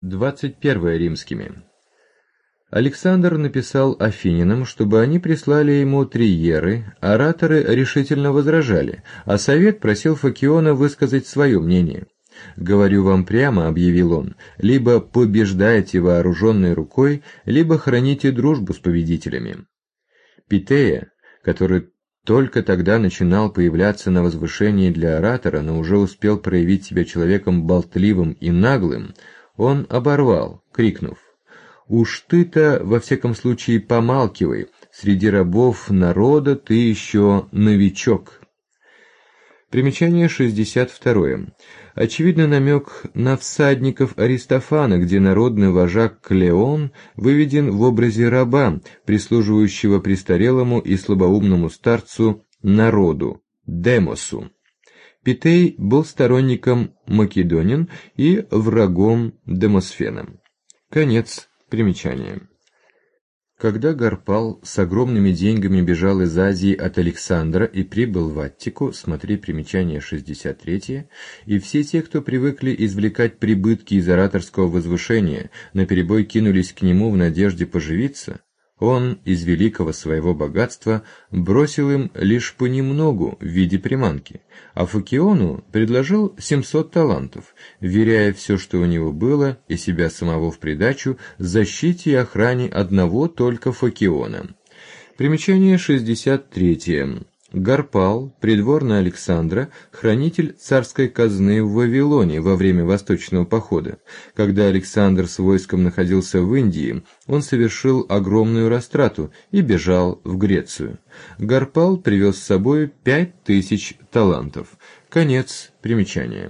21 римскими. Александр написал афинянам, чтобы они прислали ему триеры, ораторы решительно возражали, а совет просил Фокиона высказать свое мнение. «Говорю вам прямо», — объявил он, — «либо побеждайте вооруженной рукой, либо храните дружбу с победителями». Питея, который только тогда начинал появляться на возвышении для оратора, но уже успел проявить себя человеком болтливым и наглым, он оборвал, крикнув: «Уж ты-то, во всяком случае, помалкивай, среди рабов народа ты еще новичок». Примечание 62. Очевидно, намек на всадников Аристофана, где народный вожак Клеон выведен в образе раба, прислуживающего престарелому и слабоумному старцу народу, демосу. Питей был сторонником Македонин и врагом Демосфена. Конец примечания. Когда Гарпал с огромными деньгами бежал из Азии от Александра и прибыл в Аттику, смотри примечание 63, и все те, кто привыкли извлекать прибытки из ораторского возвышения, наперебой кинулись к нему в надежде поживиться, он из великого своего богатства бросил им лишь понемногу в виде приманки, а Фокиону предложил 700 талантов, вверяя все, что у него было, и себя самого в придачу, защите и охране одного только Фокиона. Примечание 63. Гарпал, придворный Александра, хранитель царской казны в Вавилоне во время Восточного похода. Когда Александр с войском находился в Индии, он совершил огромную растрату и бежал в Грецию. Гарпал привез с собой 5000 талантов. Конец примечания.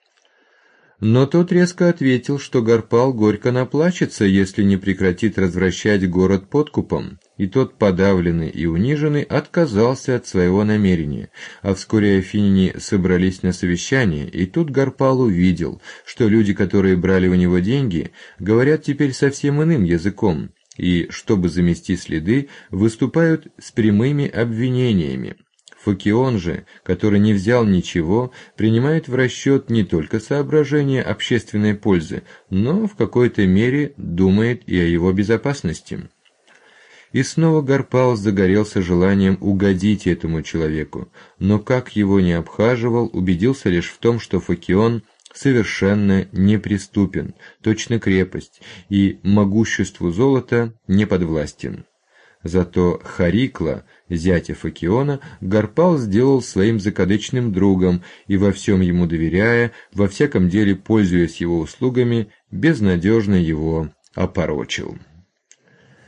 Но тот резко ответил, что Гарпал горько наплачется, если не прекратит развращать город подкупом, и тот, подавленный и униженный, отказался от своего намерения, а вскоре афиняне собрались на совещание, и тут Гарпал увидел, что люди, которые брали у него деньги, говорят теперь совсем иным языком, и, чтобы замести следы, выступают с прямыми обвинениями. Фокион же, который не взял ничего, принимает в расчет не только соображения общественной пользы, но в какой-то мере думает и о его безопасности. И снова Гарпал загорелся желанием угодить этому человеку, но как его ни обхаживал, убедился лишь в том, что Фокион совершенно неприступен, точно крепость, и могуществу золота не подвластен. Зато Харикла, зятя Фокиона, Гарпал сделал своим закадычным другом и, во всем ему доверяя, во всяком деле пользуясь его услугами, безнадежно его опорочил.